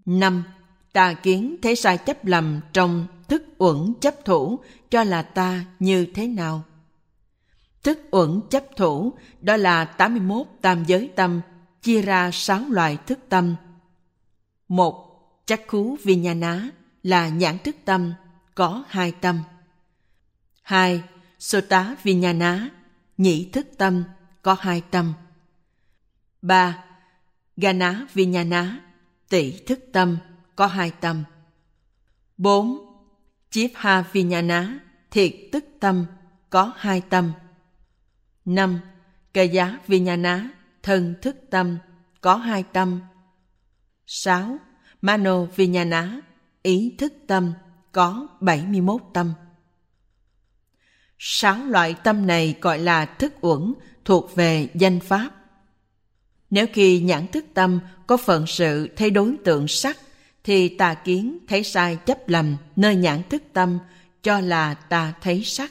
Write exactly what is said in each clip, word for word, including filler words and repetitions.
Năm. Tà kiến thấy sai chấp lầm trong thức uẩn chấp thủ cho là ta như thế nào? Thức uẩn chấp thủ đó là tám mươi mốt tam giới tâm, chia ra sáu loại thức tâm. Một. Chakku Vijnana là nhãn thức tâm, có hai tâm. Hai. Sota Vijnana, nhĩ thức tâm, có hai tâm. Ba. Gana Vijnana, tỷ thức tâm, có hai tâm. Bốn. Jivha Vijnana, thiệt tức tâm, có hai tâm. Năm. Kaya Vijnana, thân thức tâm, có hai tâm. Sáu. Mano Vijnana, ý thức tâm, có bảy mươi mốt tâm. Sáu loại tâm này gọi là thức uẩn, thuộc về danh pháp. Nếu khi nhãn thức tâm có phận sự thấy đối tượng sắc, thì tà kiến thấy sai chấp lầm nơi nhãn thức tâm cho là ta thấy sắc.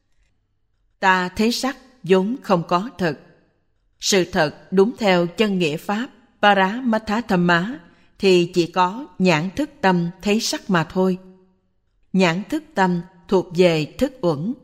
Ta thấy sắc vốn không có thật. Sự thật đúng theo chân nghĩa pháp Paramathathamma thì chỉ có nhãn thức tâm thấy sắc mà thôi. Nhãn thức tâm thuộc về thức uẩn.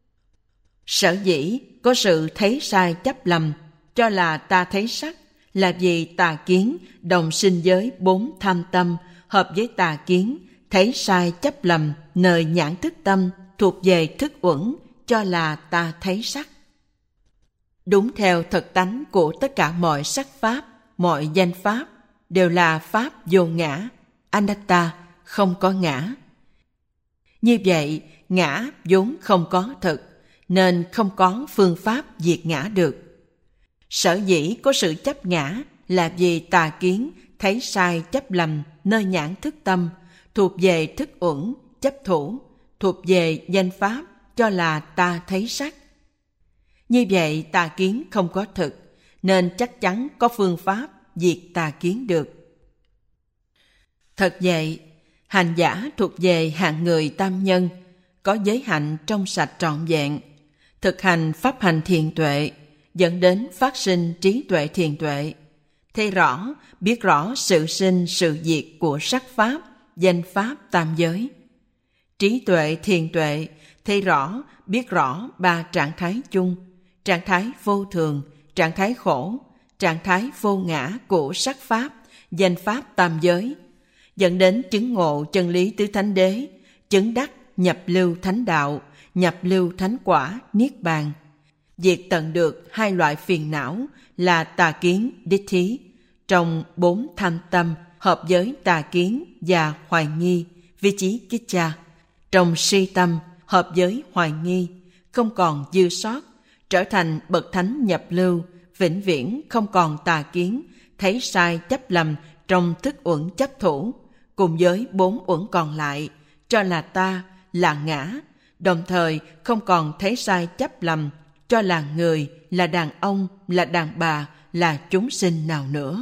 Sở dĩ có sự thấy sai chấp lầm cho là ta thấy sắc là vì tà kiến đồng sinh với bốn tham tâm hợp với tà kiến thấy sai chấp lầm nơi nhãn thức tâm thuộc về thức uẩn cho là ta thấy sắc. Đúng theo thực tánh của tất cả mọi sắc pháp, mọi danh pháp đều là pháp vô ngã, anatta, không có ngã. Như vậy, ngã vốn không có thực, nên không có phương pháp diệt ngã được. Sở dĩ có sự chấp ngã là vì tà kiến thấy sai chấp lầm nơi nhãn thức tâm, thuộc về thức uẩn, chấp thủ, thuộc về danh pháp cho là ta thấy sắc. Như vậy tà kiến không có thực, nên chắc chắn có phương pháp diệt tà kiến được. Thật vậy, hành giả thuộc về hạng người tam nhân, có giới hạnh trong sạch trọn vẹn, thực hành pháp hành thiền tuệ, dẫn đến phát sinh trí tuệ thiền tuệ, thấy rõ, biết rõ sự sinh sự diệt của sắc pháp, danh pháp tam giới. Trí tuệ thiền tuệ thấy rõ, biết rõ ba trạng thái chung, trạng thái vô thường, trạng thái khổ, trạng thái vô ngã của sắc pháp, danh pháp tam giới, dẫn đến chứng ngộ chân lý tứ thánh đế, chứng đắc nhập lưu thánh đạo, nhập lưu thánh quả, niết bàn. Diệt tận được hai loại phiền não là tà kiến, đích thí, trong bốn tham tâm hợp với tà kiến và hoài nghi, vi chí kiccha, trong si tâm hợp với hoài nghi, không còn dư sót, trở thành bậc thánh nhập lưu, vĩnh viễn không còn tà kiến, thấy sai chấp lầm trong thức uẩn chấp thủ, cùng với bốn uẩn còn lại, cho là ta, là ngã, đồng thời không còn thấy sai chấp lầm, cho là người, là đàn ông, là đàn bà, là chúng sinh nào nữa.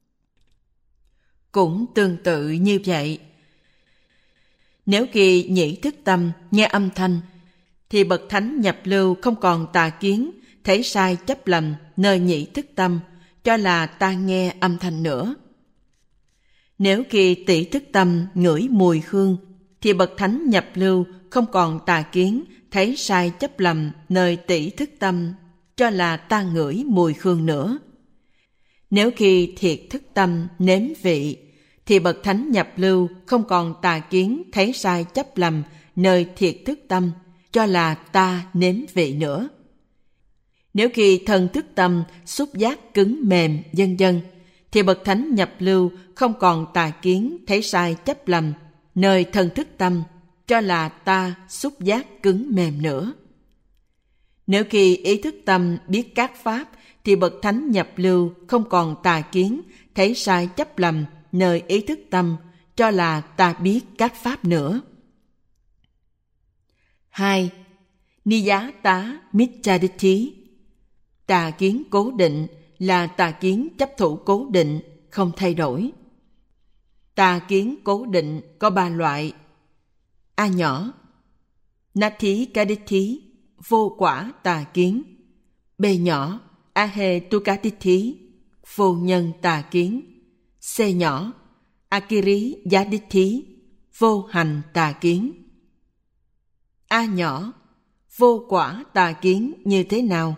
Cũng tương tự như vậy, nếu khi nhĩ thức tâm nghe âm thanh, thì bậc thánh nhập lưu không còn tà kiến, thấy sai chấp lầm nơi nhĩ thức tâm, cho là ta nghe âm thanh nữa. Nếu khi tỷ thức tâm ngửi mùi hương, thì bậc thánh nhập lưu không còn tà kiến, thấy sai chấp lầm nơi tỷ thức tâm, cho là ta ngửi mùi hương nữa. Nếu khi thiệt thức tâm nếm vị, thì bậc thánh nhập lưu không còn tà kiến, thấy sai chấp lầm nơi thiệt thức tâm, cho là ta nếm vị nữa. Nếu khi thân thức tâm xúc giác cứng mềm vân vân, thì bậc thánh nhập lưu không còn tà kiến, thấy sai chấp lầm nơi thân thức tâm, cho là ta xúc giác cứng mềm nữa. Nếu khi ý thức tâm biết các pháp, thì bậc thánh nhập lưu không còn tà kiến, thấy sai chấp lầm nơi ý thức tâm, cho là ta biết các pháp nữa. Hai. Niyata Micchaditti, tà kiến cố định là tà kiến chấp thủ cố định, không thay đổi. Tà kiến cố định có ba loại. A nhỏ, Nati Kadithi, vô quả tà kiến. B nhỏ, Ahe Tukadithi, vô nhân tà kiến. C nhỏ, Akiri giá đích thí, vô hành tà kiến. A nhỏ, vô quả tà kiến như thế nào?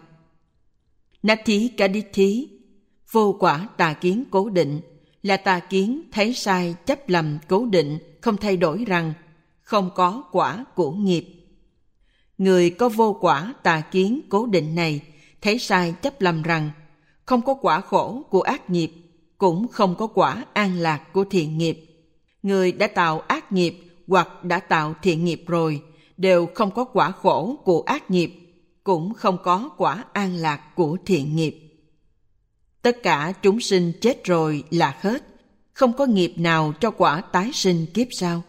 Nati Kadithi, vô quả tà kiến cố định, là tà kiến thấy sai chấp lầm cố định, không thay đổi rằng không có quả của nghiệp. Người có vô quả tà kiến cố định này thấy sai chấp lầm rằng không có quả khổ của ác nghiệp, cũng không có quả an lạc của thiện nghiệp. Người đã tạo ác nghiệp hoặc đã tạo thiện nghiệp rồi đều không có quả khổ của ác nghiệp, cũng không có quả an lạc của thiện nghiệp. Tất cả chúng sinh chết rồi là hết, không có nghiệp nào cho quả tái sinh kiếp sau.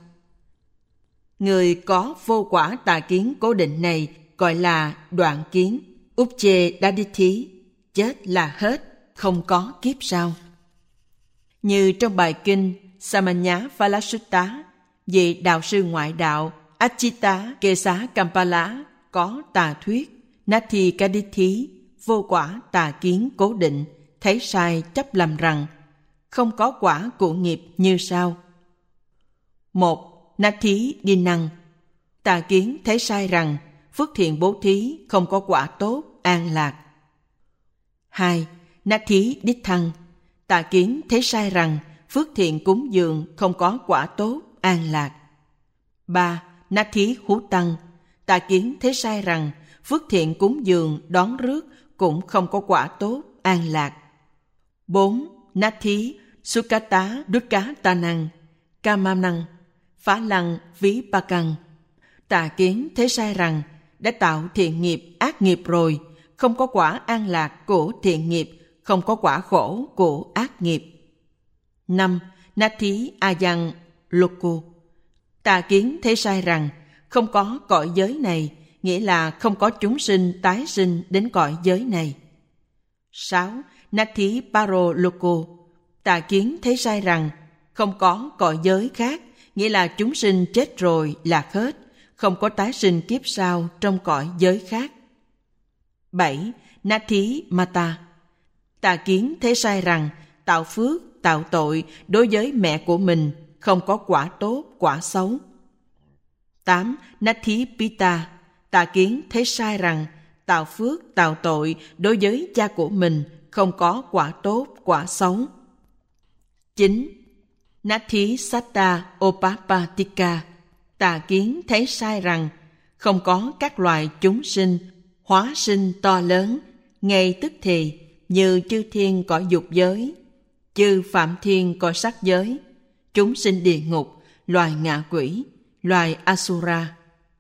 Người có vô quả tà kiến cố định này gọi là đoạn kiến, Upche Daditi, chết là hết, không có kiếp sau. Như trong bài kinh Samanya Phalasutta, vị đạo sư ngoại đạo Achita Kesa Kampala có tà thuyết Nati Kadithi, vô quả tà kiến cố định, thấy sai chấp lầm rằng không có quả của nghiệp như sau. Một. Nati đi năng, tà kiến thấy sai rằng phước thiện bố thí không có quả tốt, an lạc. Hai. Nati đích thăng, tà kiến thấy sai rằng phước thiện cúng dường không có quả tốt, an lạc. Ba. Nati hú tăng, tà kiến thấy sai rằng phước thiện cúng dường đón rước cũng không có quả tốt, an lạc. Bốn. Nati sukata dukkha tanang, kama năng, phá lăng ví ba căn, tà kiến thấy sai rằng đã tạo thiện nghiệp ác nghiệp rồi, không có quả an lạc của thiện nghiệp, không có quả khổ của ác nghiệp. Năm. Nati ayang loku, tà kiến thấy sai rằng không có cõi giới này, nghĩa là không có chúng sinh tái sinh đến cõi giới này. Sáu. Nati paro loku, tà kiến thấy sai rằng không có cõi giới khác, nghĩa là chúng sinh chết rồi là hết, không có tái sinh kiếp sau trong cõi giới khác. Bảy. Nati mata, tà kiến thấy sai rằng tạo phước, tạo tội đối với mẹ của mình không có quả tốt, quả xấu. Tám. Nati pita, tà kiến thấy sai rằng tạo phước, tạo tội đối với cha của mình không có quả tốt, quả xấu. Chín. Nati satta opapatika, tà kiến thấy sai rằng không có các loài chúng sinh hóa sinh to lớn ngay tức thì như chư thiên cõi dục giới, chư phạm thiên cõi sắc giới, chúng sinh địa ngục, loài ngạ quỷ, loài asura.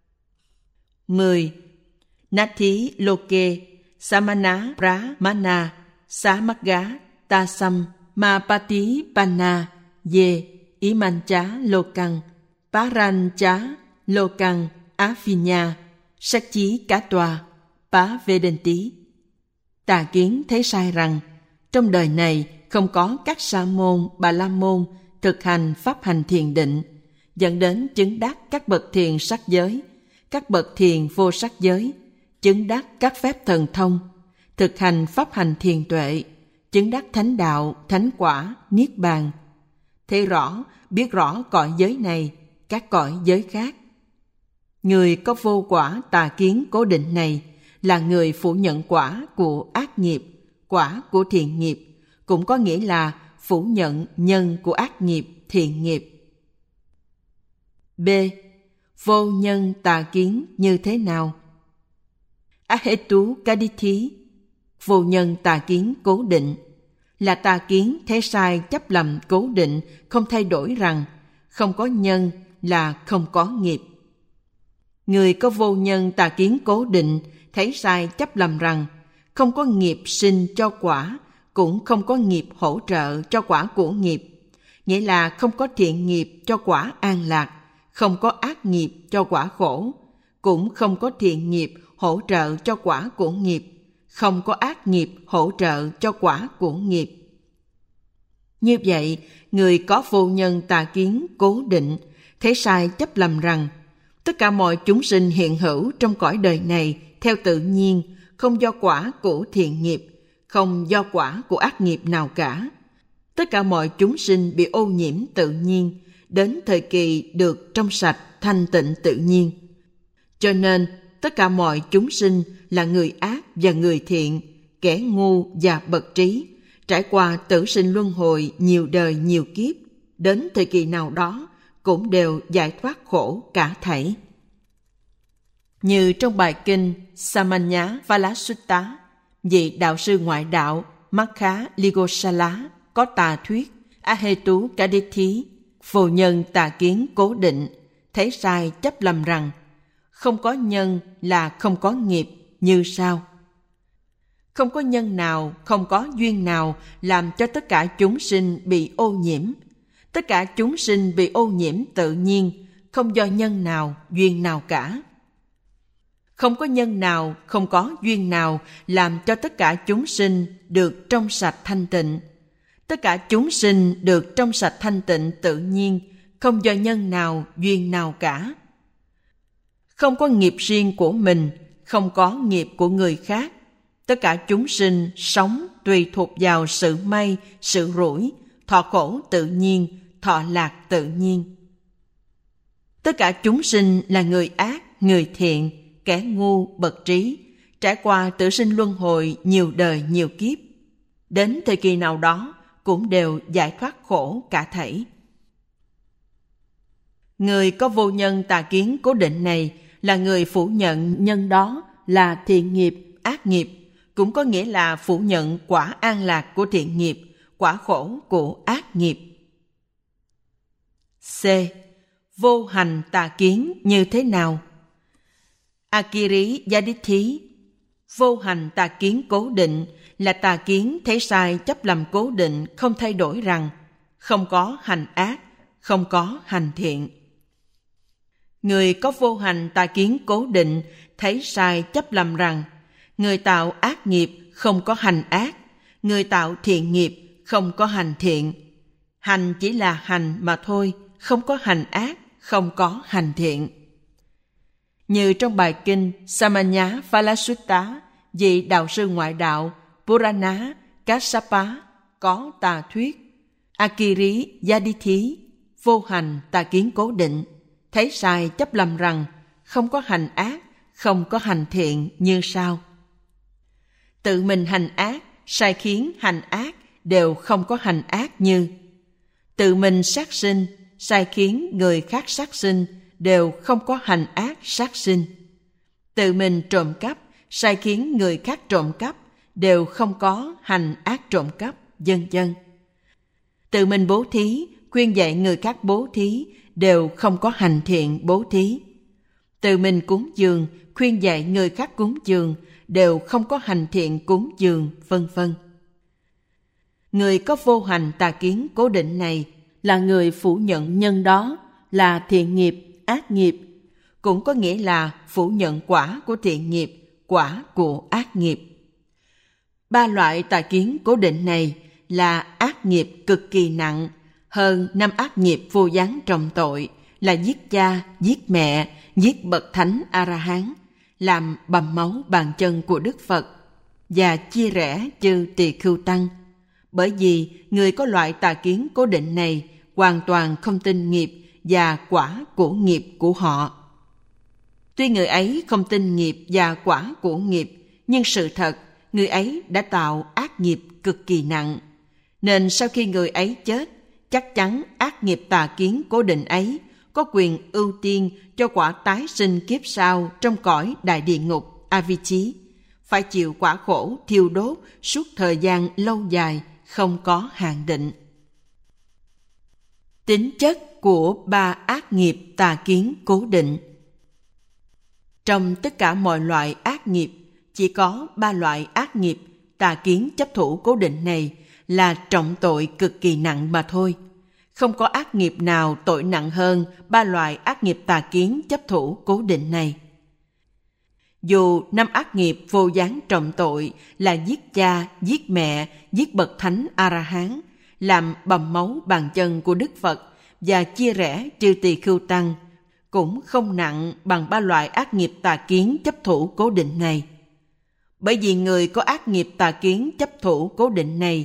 Mười. Nati loke samana brahmana samagga tasam mapati panna ye imancha lokang parancha lokang afinya sakchi cá tòa pá vedenti. Tà kiến thấy sai rằng trong đời này không có các sa môn, bà la môn thực hành pháp hành thiền định, dẫn đến chứng đắc các bậc thiền sắc giới, các bậc thiền vô sắc giới, chứng đắc các phép thần thông, thực hành pháp hành thiền tuệ, chứng đắc thánh đạo, thánh quả, niết bàn. Thấy rõ, biết rõ cõi giới này, các cõi giới khác. Người có vô quả tà kiến cố định này là người phủ nhận quả của ác nghiệp, quả của thiện nghiệp, cũng có nghĩa là phủ nhận nhân của ác nghiệp, thiện nghiệp. B. Vô nhân tà kiến như thế nào? Ahetu Kadithi, vô nhân tà kiến cố định, là tà kiến thấy sai chấp lầm cố định, không thay đổi rằng không có nhân là không có nghiệp. Người có vô nhân tà kiến cố định thấy sai chấp lầm rằng không có nghiệp sinh cho quả, cũng không có nghiệp hỗ trợ cho quả của nghiệp, nghĩa là không có thiện nghiệp cho quả an lạc, không có ác nghiệp cho quả khổ, cũng không có thiện nghiệp hỗ trợ cho quả của nghiệp, không có ác nghiệp hỗ trợ cho quả của nghiệp. Như vậy, người có vô nhân tà kiến cố định thấy sai chấp lầm rằng tất cả mọi chúng sinh hiện hữu trong cõi đời này theo tự nhiên, không do quả của thiện nghiệp, không do quả của ác nghiệp nào cả. Tất cả mọi chúng sinh bị ô nhiễm tự nhiên, đến thời kỳ được trong sạch thanh tịnh tự nhiên. Cho nên, tất cả mọi chúng sinh là người ác và người thiện, kẻ ngu và bậc trí, trải qua tử sinh luân hồi nhiều đời nhiều kiếp, đến thời kỳ nào đó cũng đều giải thoát khổ cả thảy. Như trong bài kinh Samanya Valasutta, vị đạo sư ngoại đạo Makha Ligosala có tà thuyết Ahetu Kadithi, vô nhân tà kiến cố định, thấy sai chấp lầm rằng không có nhân là không có nghiệp như sau. Không có nhân nào, không có duyên nào làm cho tất cả chúng sinh bị ô nhiễm. Tất cả chúng sinh bị ô nhiễm tự nhiên, không do nhân nào, duyên nào cả. Không có nhân nào, không có duyên nào làm cho tất cả chúng sinh được trong sạch thanh tịnh. Tất cả chúng sinh được trong sạch thanh tịnh tự nhiên, không do nhân nào, duyên nào cả. Không có nghiệp riêng của mình, không có nghiệp của người khác. Tất cả chúng sinh sống tùy thuộc vào sự may, sự rủi, thọ khổ tự nhiên, thọ lạc tự nhiên. Tất cả chúng sinh là người ác, người thiện, kẻ ngu, bậc trí, trải qua tử sinh luân hồi nhiều đời nhiều kiếp. Đến thời kỳ nào đó cũng đều giải thoát khổ cả thảy. Người có vô nhân tà kiến cố định này là người phủ nhận nhân đó là thiện nghiệp, ác nghiệp, cũng có nghĩa là phủ nhận quả an lạc của thiện nghiệp, quả khổ của ác nghiệp. C. Vô hành tà kiến như thế nào? Akiri Yadithi, vô hành tà kiến cố định là tà kiến thấy sai chấp lầm cố định không thay đổi rằng không có hành ác, không có hành thiện. Người có vô hành tà kiến cố định thấy sai chấp lầm rằng người tạo ác nghiệp không có hành ác, người tạo thiện nghiệp không có hành thiện. Hành chỉ là hành mà thôi, không có hành ác, không có hành thiện. Như trong bài kinh Samanya Valasutta, vị đạo sư ngoại đạo Purana Kassapa có tà thuyết Akiri Yadithi, vô hành tà kiến cố định, thấy sai chấp lầm rằng không có hành ác, không có hành thiện như sau. Tự mình hành ác, sai khiến hành ác đều không có hành ác như. Tự mình sát sinh, sai khiến người khác sát sinh đều không có hành ác sát sinh. Tự mình trộm cắp, sai khiến người khác trộm cắp đều không có hành ác trộm cắp, vân vân. Tự mình bố thí, khuyên dạy người khác bố thí đều không có hành thiện bố thí. Tự mình cúng dường, khuyên dạy người khác cúng dường đều không có hành thiện cúng dường, vân vân. Người có vô hành tà kiến cố định này là người phủ nhận nhân đó là thiện nghiệp, ác nghiệp, cũng có nghĩa là phủ nhận quả của thiện nghiệp, quả của ác nghiệp. Ba loại tà kiến cố định này là ác nghiệp cực kỳ nặng, hơn năm ác nghiệp vô gián trọng tội là giết cha, giết mẹ, giết bậc thánh A-la-hán, làm bầm máu bàn chân của Đức Phật và chia rẽ chư tỳ khưu tăng. Bởi vì người có loại tà kiến cố định này hoàn toàn không tin nghiệp và quả của nghiệp của họ. Tuy người ấy không tin nghiệp và quả của nghiệp, nhưng sự thật, người ấy đã tạo ác nghiệp cực kỳ nặng. Nên sau khi người ấy chết, chắc chắn ác nghiệp tà kiến cố định ấy có quyền ưu tiên cho quả tái sinh kiếp sau trong cõi đại địa ngục Avicii, phải chịu quả khổ thiêu đốt suốt thời gian lâu dài, không có hạn định. Tính chất của ba ác nghiệp tà kiến cố định. Trong tất cả mọi loại ác nghiệp, chỉ có ba loại ác nghiệp tà kiến chấp thủ cố định này là trọng tội cực kỳ nặng mà thôi. Không có ác nghiệp nào tội nặng hơn ba loại ác nghiệp tà kiến chấp thủ cố định này. Dù năm ác nghiệp vô gián trọng tội là giết cha, giết mẹ, giết bậc thánh A-la-hán, làm bầm máu bàn chân của Đức Phật và chia rẽ chư tỳ khưu tăng, cũng không nặng bằng ba loại ác nghiệp tà kiến chấp thủ cố định này. Bởi vì người có ác nghiệp tà kiến chấp thủ cố định này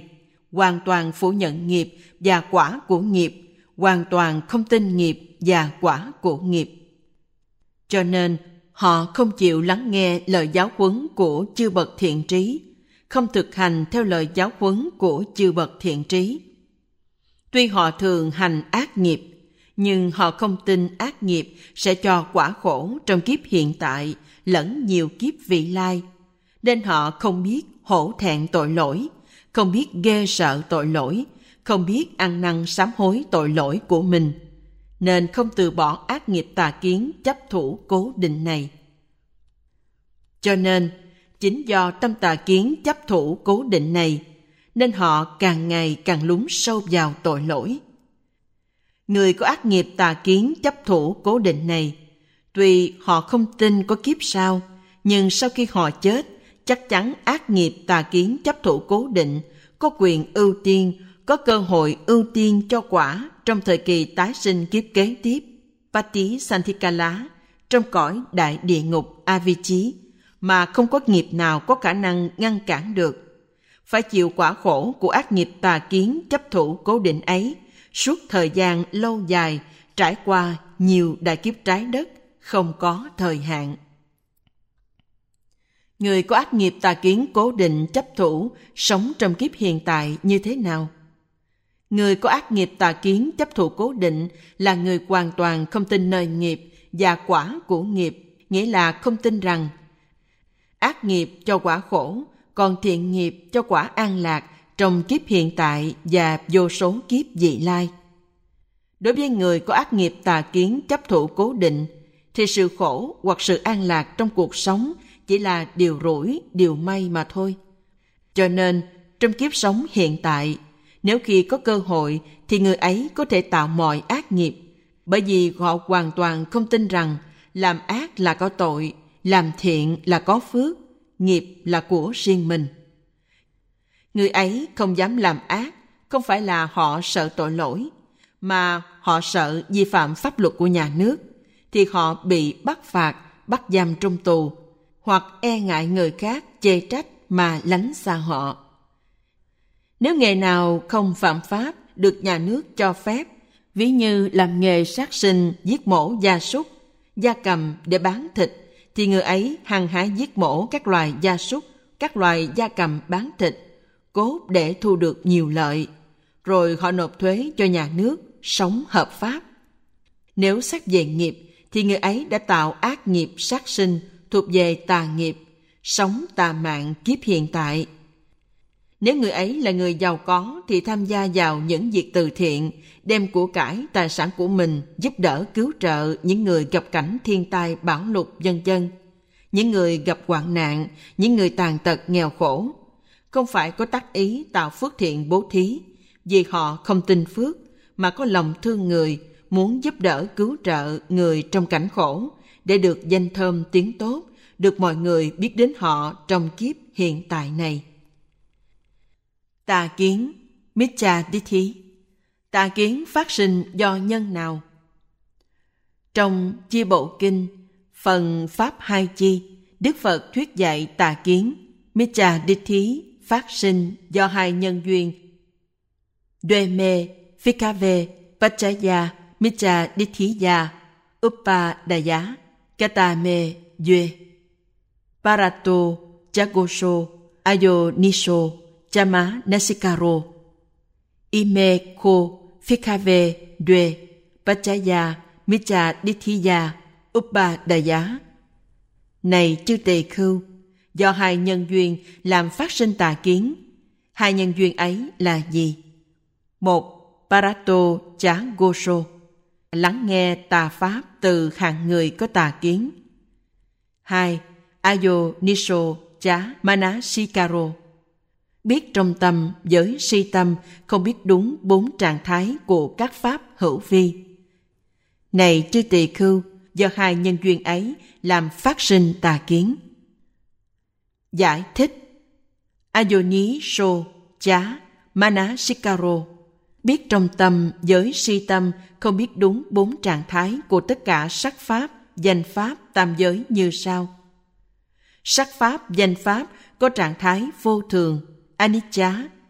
hoàn toàn phủ nhận nghiệp và quả của nghiệp, hoàn toàn không tin nghiệp và quả của nghiệp. Cho nên, họ không chịu lắng nghe lời giáo huấn của chư bậc thiện trí, không thực hành theo lời giáo huấn của chư bậc thiện trí. Tuy họ thường hành ác nghiệp, nhưng họ không tin ác nghiệp sẽ cho quả khổ trong kiếp hiện tại lẫn nhiều kiếp vị lai, nên họ không biết hổ thẹn tội lỗi, không biết ghê sợ tội lỗi, không biết ăn năn sám hối tội lỗi của mình, nên không từ bỏ ác nghiệp tà kiến chấp thủ cố định này. Cho nên, chính do tâm tà kiến chấp thủ cố định này, nên họ càng ngày càng lún sâu vào tội lỗi. Người có ác nghiệp tà kiến chấp thủ cố định này, tuy họ không tin có kiếp sau, nhưng sau khi họ chết, chắc chắn ác nghiệp tà kiến chấp thủ cố định có quyền ưu tiên, có cơ hội ưu tiên cho quả trong thời kỳ tái sinh kiếp kế tiếp, Pati Santikala, trong cõi đại địa ngục Avicii, mà không có nghiệp nào có khả năng ngăn cản được. Phải chịu quả khổ của ác nghiệp tà kiến chấp thủ cố định ấy suốt thời gian lâu dài, trải qua nhiều đại kiếp trái đất, không có thời hạn. Người có ác nghiệp tà kiến cố định chấp thủ sống trong kiếp hiện tại như thế nào? Người có ác nghiệp tà kiến chấp thủ cố định là người hoàn toàn không tin nơi nghiệp và quả của nghiệp, nghĩa là không tin rằng ác nghiệp cho quả khổ, còn thiện nghiệp cho quả an lạc trong kiếp hiện tại và vô số kiếp vị lai. Đối với người có ác nghiệp tà kiến chấp thủ cố định, thì sự khổ hoặc sự an lạc trong cuộc sống chỉ là điều rủi, điều may mà thôi. Cho nên, trong kiếp sống hiện tại, nếu khi có cơ hội thì người ấy có thể tạo mọi ác nghiệp, bởi vì họ hoàn toàn không tin rằng làm ác là có tội, làm thiện là có phước, nghiệp là của riêng mình. Người ấy không dám làm ác, không phải là họ sợ tội lỗi, mà họ sợ vi phạm pháp luật của nhà nước, thì họ bị bắt phạt, bắt giam trong tù, hoặc e ngại người khác chê trách mà lánh xa họ. Nếu nghề nào không phạm pháp được nhà nước cho phép, ví như làm nghề sát sinh, giết mổ gia súc, gia cầm để bán thịt, thì người ấy hăng hái giết mổ các loài gia súc, các loài gia cầm bán thịt, cốt để thu được nhiều lợi, rồi họ nộp thuế cho nhà nước, sống hợp pháp. Nếu xét về nghiệp, thì người ấy đã tạo ác nghiệp sát sinh thuộc về tà nghiệp, sống tà mạng kiếp hiện tại. Nếu người ấy là người giàu có thì tham gia vào những việc từ thiện, đem của cải, tài sản của mình giúp đỡ cứu trợ những người gặp cảnh thiên tai bão lụt vân vân, những người gặp hoạn nạn, những người tàn tật nghèo khổ. Không phải có tác ý tạo phước thiện bố thí, vì họ không tin phước, mà có lòng thương người, muốn giúp đỡ cứu trợ người trong cảnh khổ, để được danh thơm tiếng tốt, được mọi người biết đến họ trong kiếp hiện tại này. Tà kiến, Miccha Dithi. Tà kiến phát sinh do nhân nào? Trong Chi Bộ Kinh, phần Pháp Hai Chi, Đức Phật thuyết dạy tà kiến, Miccha Dithi phát sinh do hai nhân duyên. Dveme, Phikave, Pachaya, Miccha Dithiya, Upadaya, Katame, Due, Parato, Chagosho, Ayoniso, Chama Nasikaro. Ime Ko, Phikave, Due, Pachaya, Miccha Dithiya, Upadaya. Này chư tỳ khưu, do hai nhân duyên làm phát sinh tà kiến. Hai nhân duyên ấy là gì? Một, Parato Chá Gosho, lắng nghe tà pháp từ hạng người có tà kiến. Hai, Ayo Nisho Chá Manasikaro, biết trong tâm với si tâm không biết đúng bốn trạng thái của các pháp hữu vi. Này chư tỳ khưu, do hai nhân duyên ấy làm phát sinh tà kiến. Giải thích: Ayoni so chá manasikaro, biết trong tâm với si tâm không biết đúng bốn trạng thái của tất cả sắc pháp, danh pháp, tam giới như sau. Sắc pháp, danh pháp có trạng thái vô thường, anicca,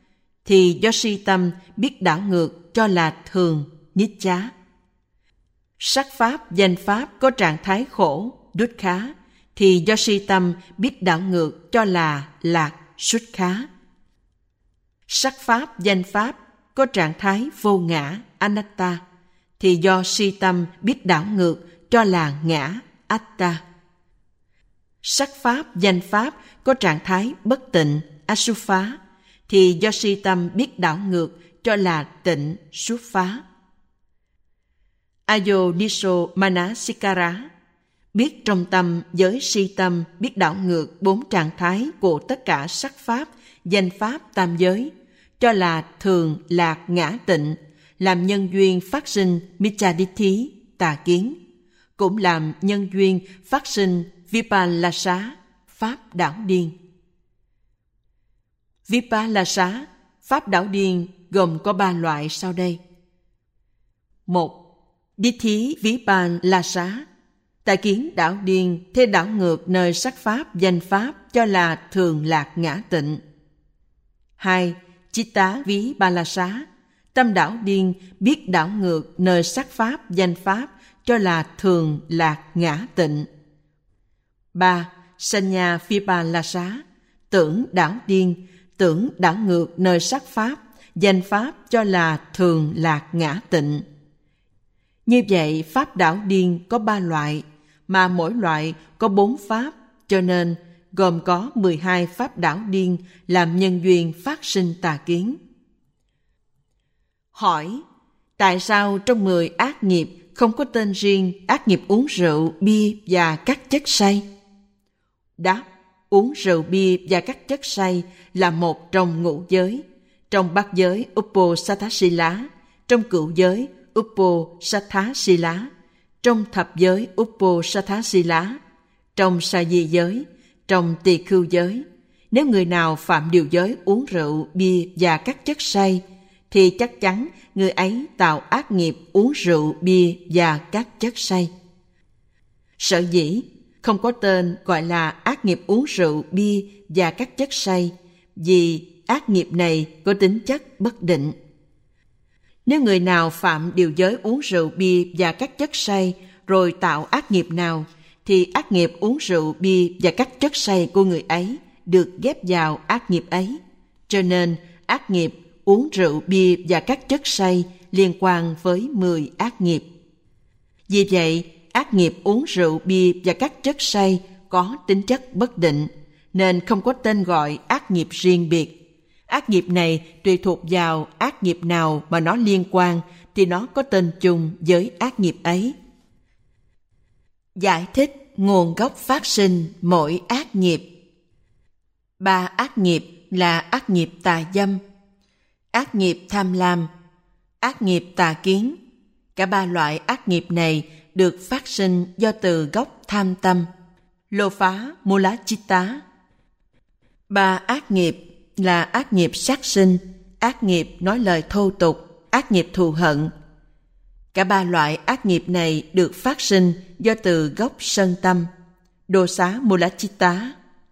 thì do si tâm biết đảo ngược cho là thường, nichcha. Sắc pháp, danh pháp có trạng thái khổ, dukkha, thì do si tâm biết đảo ngược cho là lạc, sukkha. Sắc pháp, danh pháp có trạng thái vô ngã, anatta, thì do si tâm biết đảo ngược cho là ngã, atta. Sắc pháp, danh pháp có trạng thái bất tịnh, asupha, thì do si tâm biết đảo ngược cho là tịnh, supha. Ayoniso manasikara, biết trong tâm với si tâm biết đảo ngược bốn trạng thái của tất cả sắc pháp, danh pháp tam giới, cho là thường, lạc, ngã, tịnh, làm nhân duyên phát sinh micchaditthi, tà kiến, cũng làm nhân duyên phát sinh vipallasa, pháp đảo điên. Vipallasa, pháp đảo điên gồm có ba loại sau đây. Một. Ditthi vipallasa, tà kiến đảo điên thế đảo ngược nơi sắc pháp, danh pháp cho là thường, lạc, ngã, tịnh. Hai. Chitta vipallasa, tâm đảo điên biết đảo ngược nơi sắc pháp, danh pháp cho là thường, lạc, ngã, tịnh. Ba. Sanya vipallasa, tưởng đảo điên, tưởng đảo ngược nơi sắc pháp, danh pháp cho là thường, lạc, ngã, tịnh. Như vậy, pháp đảo điên có ba loại, mà mỗi loại có bốn pháp, cho nên gồm có mười hai pháp đảo điên làm nhân duyên phát sinh tà kiến. Hỏi, tại sao trong mười ác nghiệp không có tên riêng ác nghiệp uống rượu, bia và các chất say? Đáp, uống rượu, bia và các chất say là một trong ngũ giới, trong bát giới Uposatthasila, trong cửu giới Uposatthasila, trong thập giới Uposatthasila, trong sa di giới, trong tỳ khưu giới. Nếu người nào phạm điều giới uống rượu, bia và các chất say, thì chắc chắn người ấy tạo ác nghiệp uống rượu, bia và các chất say. Sở dĩ không có tên gọi là ác nghiệp uống rượu, bia và các chất say, vì ác nghiệp này có tính chất bất định. Nếu người nào phạm điều giới uống rượu, bia và các chất say rồi tạo ác nghiệp nào, thì ác nghiệp uống rượu, bia và các chất say của người ấy được ghép vào ác nghiệp ấy. Cho nên ác nghiệp uống rượu, bia và các chất say liên quan với mười ác nghiệp. Vì vậy, ác nghiệp uống rượu, bia và các chất say có tính chất bất định, nên không có tên gọi ác nghiệp riêng biệt. Ác nghiệp này tùy thuộc vào ác nghiệp nào mà nó liên quan, thì nó có tên chung với ác nghiệp ấy. Giải thích nguồn gốc phát sinh mỗi ác nghiệp. Ba ác nghiệp là ác nghiệp tà dâm, ác nghiệp tham lam, ác nghiệp tà kiến. Cả ba loại ác nghiệp này được phát sinh do từ gốc tham tâm, lô phá mô lá chitta. Ba ác nghiệp là ác nghiệp sát sinh, ác nghiệp nói lời thô tục, ác nghiệp thù hận. Cả ba loại ác nghiệp này được phát sinh do từ gốc sân tâm, đô xá mô lá chitta.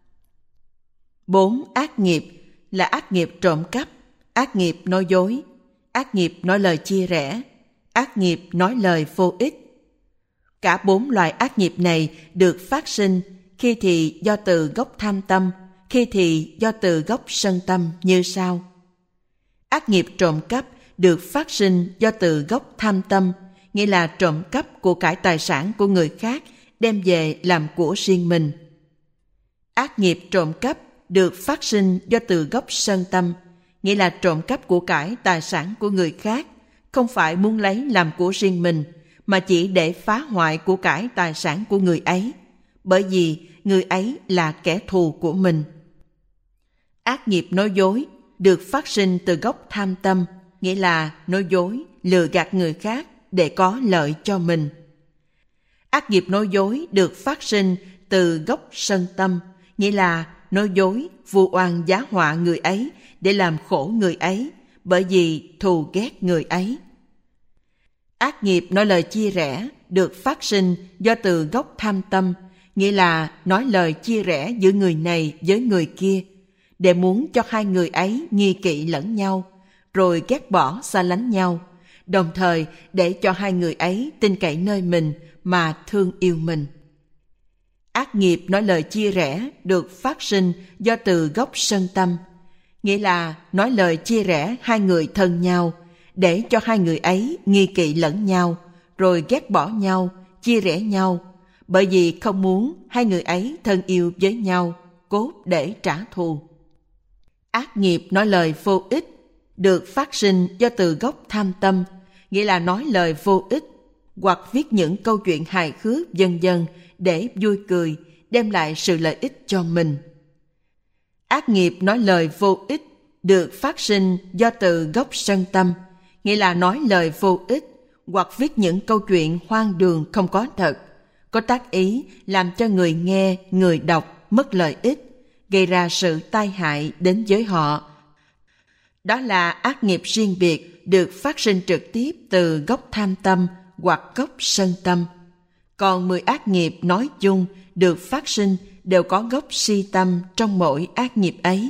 Bốn ác nghiệp là ác nghiệp trộm cắp, ác nghiệp nói dối, ác nghiệp nói lời chia rẽ, ác nghiệp nói lời vô ích. Cả bốn loại ác nghiệp này được phát sinh khi thì do từ gốc tham tâm, khi thì do từ gốc sân tâm như sau. Ác nghiệp trộm cắp được phát sinh do từ gốc tham tâm, nghĩa là trộm cắp của cải tài sản của người khác đem về làm của riêng mình. Ác nghiệp trộm cắp được phát sinh do từ gốc sân tâm, nghĩa là trộm cắp của cải tài sản của người khác, không phải muốn lấy làm của riêng mình, mà chỉ để phá hoại của cải tài sản của người ấy, bởi vì người ấy là kẻ thù của mình. Ác nghiệp nói dối được phát sinh từ gốc tham tâm, nghĩa là nói dối, lừa gạt người khác để có lợi cho mình. Ác nghiệp nói dối được phát sinh từ gốc sân tâm, nghĩa là nói dối, vu oan giá họa người ấy để làm khổ người ấy, bởi vì thù ghét người ấy. Ác nghiệp nói lời chia rẽ được phát sinh do từ gốc tham tâm, nghĩa là nói lời chia rẽ giữa người này với người kia, để muốn cho hai người ấy nghi kỵ lẫn nhau, rồi ghét bỏ xa lánh nhau, đồng thời để cho hai người ấy tin cậy nơi mình mà thương yêu mình. Ác nghiệp nói lời chia rẽ được phát sinh do từ gốc sân tâm, nghĩa là nói lời chia rẽ hai người thân nhau, để cho hai người ấy nghi kỵ lẫn nhau, rồi ghét bỏ nhau, chia rẽ nhau, bởi vì không muốn hai người ấy thân yêu với nhau, cốt để trả thù. Ác nghiệp nói lời vô ích được phát sinh do từ gốc tham tâm, nghĩa là nói lời vô ích hoặc viết những câu chuyện hài hước vân vân để vui cười, đem lại sự lợi ích cho mình. Ác nghiệp nói lời vô ích được phát sinh do từ gốc sân tâm, nghĩa là nói lời vô ích hoặc viết những câu chuyện hoang đường không có thật, có tác ý làm cho người nghe, người đọc mất lợi ích, gây ra sự tai hại đến với họ. Đó là ác nghiệp riêng biệt được phát sinh trực tiếp từ gốc tham tâm hoặc gốc sân tâm. Còn mười ác nghiệp nói chung được phát sinh đều có gốc si tâm trong mỗi ác nghiệp ấy.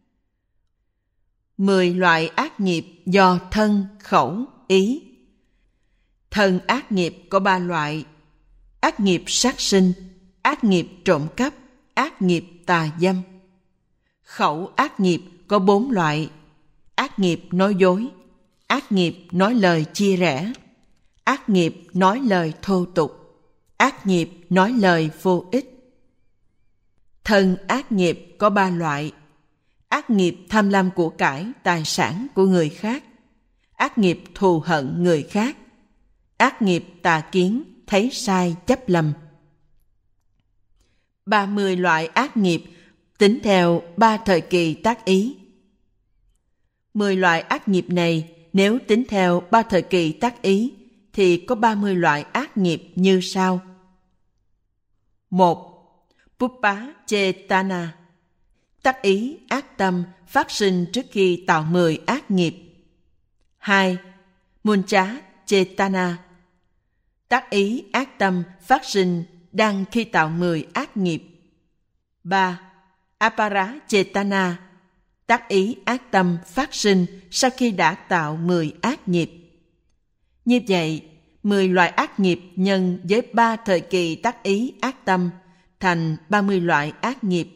Mười loại ác nghiệp do thân, khẩu, ý. Thân ác nghiệp có ba loại: ác nghiệp sát sinh, ác nghiệp trộm cắp, ác nghiệp tà dâm. Khẩu ác nghiệp có bốn loại: ác nghiệp nói dối, ác nghiệp nói lời chia rẽ, ác nghiệp nói lời thô tục, ác nghiệp nói lời vô ích. Thân ác nghiệp có ba loại: ác nghiệp tham lam của cải, tài sản của người khác, ác nghiệp thù hận người khác, ác nghiệp tà kiến, thấy sai chấp lầm. Ba mươi loại ác nghiệp tính theo ba thời kỳ tác ý. Mười loại ác nghiệp này nếu tính theo ba thời kỳ tác ý thì có ba mươi loại ác nghiệp như sau. Một. Pupa Chetana, tác ý ác tâm phát sinh trước khi tạo mười ác nghiệp. Hai. Muncha Chetana, tác ý ác tâm phát sinh đang khi tạo mười ác nghiệp. Ba. Apara Chetana, tác ý ác tâm phát sinh sau khi đã tạo mười ác nghiệp. Như vậy, mười loại ác nghiệp nhân với ba thời kỳ tác ý ác tâm thành ba mươi loại ác nghiệp.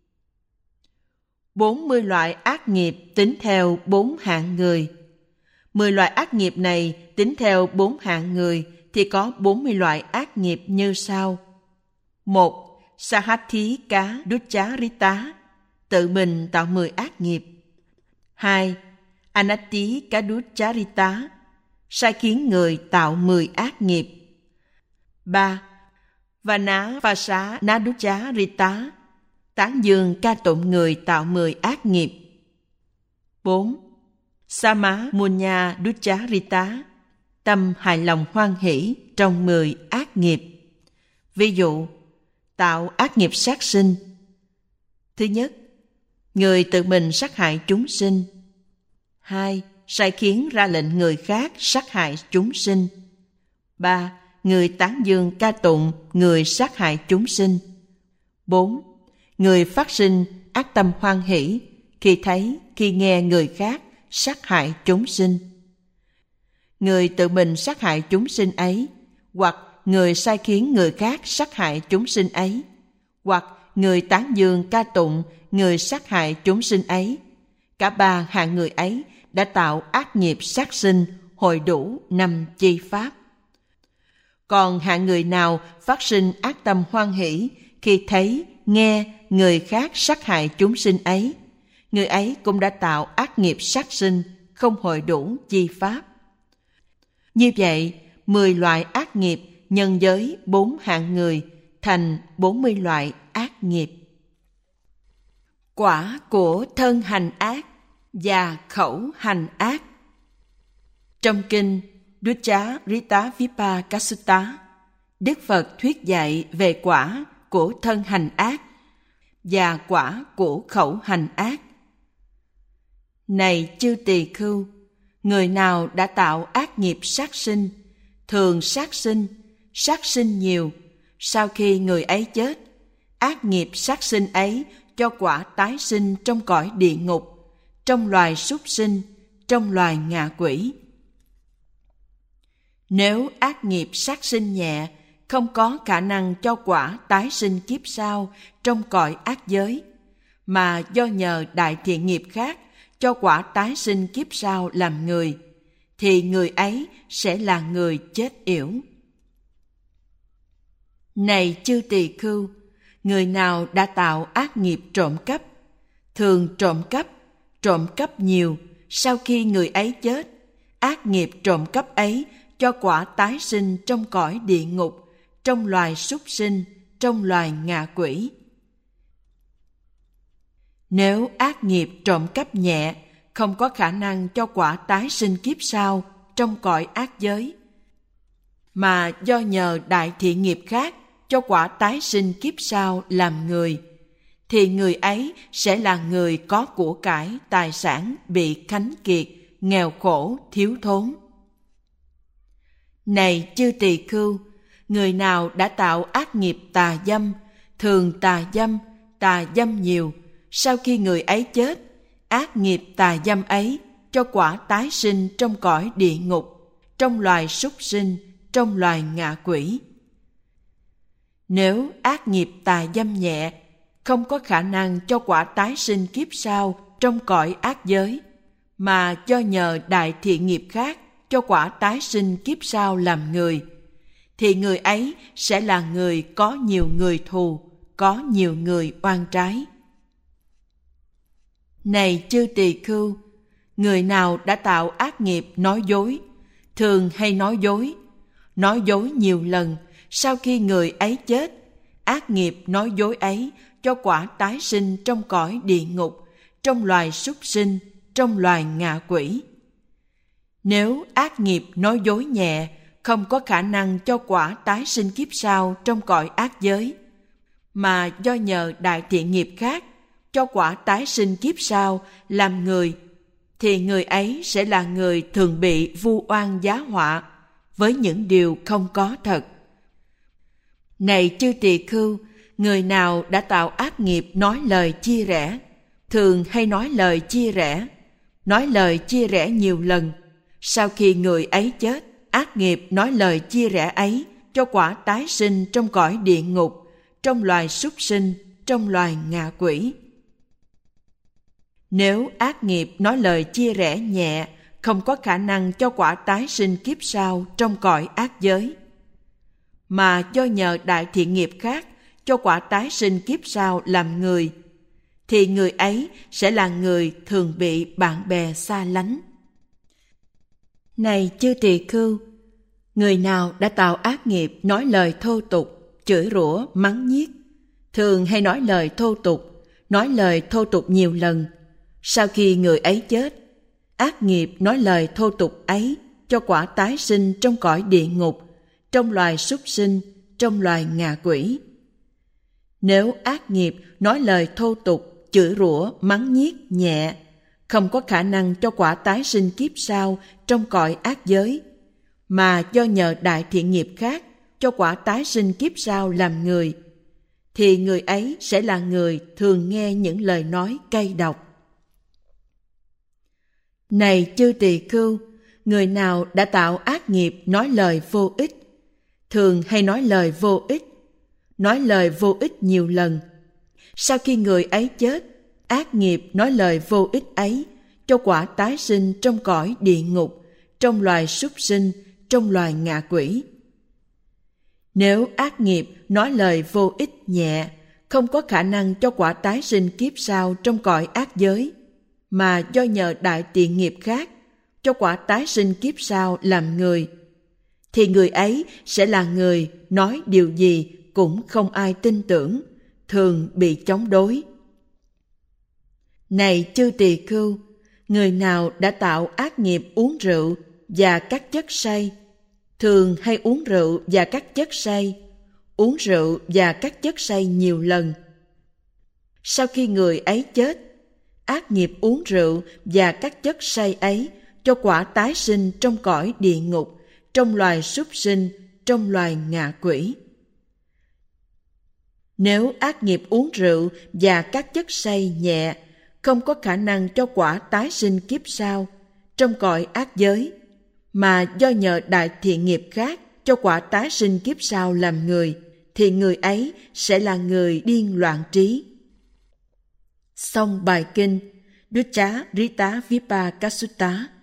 Bốn mươi loại ác nghiệp tính theo bốn hạng người. Mười loại ác nghiệp này tính theo bốn hạng người thì có bốn mươi loại ác nghiệp như sau. Một. Sahati Cá Ducharita, tự mình tạo mười ác nghiệp. Hai. Anati Cá Ducharita, sai khiến người tạo mười ác nghiệp. Ba. Vana Vasa Naducharita, tán dương ca tụng người tạo mười ác nghiệp. Bốn. Sama Munya Ducharita, tâm hài lòng hoan hỷ trong mười ác nghiệp. Ví dụ, tạo ác nghiệp sát sinh. Thứ nhất, người tự mình sát hại chúng sinh. Hai, sai khiến ra lệnh người khác sát hại chúng sinh. Ba, người tán dương ca tụng người sát hại chúng sinh. Bốn, người phát sinh ác tâm hoan hỷ khi thấy, khi nghe người khác sát hại chúng sinh. Người tự mình sát hại chúng sinh ấy, hoặc người sai khiến người khác sát hại chúng sinh ấy, hoặc người tán dương ca tụng người sát hại chúng sinh ấy, cả ba hạng người ấy đã tạo ác nghiệp sát sinh hội đủ năm chi pháp. Còn hạng người nào phát sinh ác tâm hoan hỷ khi thấy, nghe người khác sát hại chúng sinh ấy, người ấy cũng đã tạo ác nghiệp sát sinh không hội đủ chi pháp. Như vậy, mười loại ác nghiệp nhân với bốn hạng người thành bốn mươi loại ác nghiệp. Quả của thân hành ác và khẩu hành ác. Trong kinh Ducca-rita Vipakasutta, Đức Phật thuyết dạy về quả của thân hành ác và quả của khẩu hành ác. Này chư tỳ khưu, người nào đã tạo ác nghiệp sát sinh, thường sát sinh, sát sinh nhiều, sau khi người ấy chết, ác nghiệp sát sinh ấy cho quả tái sinh trong cõi địa ngục, trong loài súc sinh, trong loài ngạ quỷ. Nếu ác nghiệp sát sinh nhẹ, không có khả năng cho quả tái sinh kiếp sau trong cõi ác giới, mà do nhờ đại thiện nghiệp khác cho quả tái sinh kiếp sau làm người, thì người ấy sẽ là người chết yểu. Này chư tỳ khưu, người nào đã tạo ác nghiệp trộm cắp, thường trộm cắp, trộm cắp nhiều, sau khi người ấy chết, ác nghiệp trộm cắp ấy cho quả tái sinh trong cõi địa ngục, trong loài súc sinh, trong loài ngạ quỷ. Nếu ác nghiệp trộm cắp nhẹ, không có khả năng cho quả tái sinh kiếp sau trong cõi ác giới, mà do nhờ đại thiện nghiệp khác cho quả tái sinh kiếp sau làm người, thì người ấy sẽ là người có của cải, tài sản bị khánh kiệt, nghèo khổ, thiếu thốn. Này chư tỳ khưu, người nào đã tạo ác nghiệp tà dâm, thường tà dâm, tà dâm nhiều, sau khi người ấy chết, ác nghiệp tà dâm ấy cho quả tái sinh trong cõi địa ngục, trong loài súc sinh, trong loài ngạ quỷ. Nếu ác nghiệp tà dâm nhẹ, không có khả năng cho quả tái sinh kiếp sau trong cõi ác giới, mà do nhờ đại thiện nghiệp khác cho quả tái sinh kiếp sau làm người, thì người ấy sẽ là người có nhiều người thù, có nhiều người oan trái. Này chư tỳ khưu, người nào đã tạo ác nghiệp nói dối, thường hay nói dối, nói dối nhiều lần, sau khi người ấy chết, ác nghiệp nói dối ấy cho quả tái sinh trong cõi địa ngục, trong loài súc sinh, trong loài ngạ quỷ. Nếu ác nghiệp nói dối nhẹ, không có khả năng cho quả tái sinh kiếp sau trong cõi ác giới, mà do nhờ đại thiện nghiệp khác cho quả tái sinh kiếp sau làm người, thì người ấy sẽ là người thường bị vu oan giá họa với những điều không có thật. Này chư tỳ khưu, người nào đã tạo ác nghiệp nói lời chia rẽ, thường hay nói lời chia rẽ, nói lời chia rẽ nhiều lần, sau khi người ấy chết, ác nghiệp nói lời chia rẽ ấy cho quả tái sinh trong cõi địa ngục, trong loài súc sinh, trong loài ngạ quỷ. Nếu ác nghiệp nói lời chia rẽ nhẹ, không có khả năng cho quả tái sinh kiếp sau trong cõi ác giới, mà do nhờ đại thiện nghiệp khác cho quả tái sinh kiếp sau làm người, thì người ấy sẽ là người thường bị bạn bè xa lánh. Này chư tỳ khưu, người nào đã tạo ác nghiệp nói lời thô tục, chửi rủa, mắng nhiếc, thường hay nói lời thô tục, nói lời thô tục nhiều lần, sau khi người ấy chết, ác nghiệp nói lời thô tục ấy cho quả tái sinh trong cõi địa ngục, trong loài súc sinh, trong loài ngạ quỷ. Nếu ác nghiệp nói lời thô tục, chửi rủa, mắng nhiếc nhẹ, không có khả năng cho quả tái sinh kiếp sau trong cõi ác giới, mà do nhờ đại thiện nghiệp khác cho quả tái sinh kiếp sau làm người, thì người ấy sẽ là người thường nghe những lời nói cay độc. Này chư tỳ khưu, người nào đã tạo ác nghiệp nói lời vô ích, thường hay nói lời vô ích, nói lời vô ích nhiều lần, sau khi người ấy chết, ác nghiệp nói lời vô ích ấy cho quả tái sinh trong cõi địa ngục, trong loài súc sinh, trong loài ngạ quỷ. Nếu ác nghiệp nói lời vô ích nhẹ, không có khả năng cho quả tái sinh kiếp sau trong cõi ác giới, mà do nhờ đại thiện nghiệp khác cho quả tái sinh kiếp sau làm người, thì người ấy sẽ là người nói điều gì cũng không ai tin tưởng, thường bị chống đối. Này chư tỳ khưu, người nào đã tạo ác nghiệp uống rượu và các chất say, thường hay uống rượu và các chất say, uống rượu và các chất say nhiều lần, sau khi người ấy chết, ác nghiệp uống rượu và các chất say ấy cho quả tái sinh trong cõi địa ngục, trong loài súc sinh, trong loài ngạ quỷ. Nếu ác nghiệp uống rượu và các chất say nhẹ không có khả năng cho quả tái sinh kiếp sau trong cõi ác giới, mà do nhờ đại thiện nghiệp khác cho quả tái sinh kiếp sau làm người, thì người ấy sẽ là người điên loạn trí. Xong bài kinh Ducca Rita Vipakasutta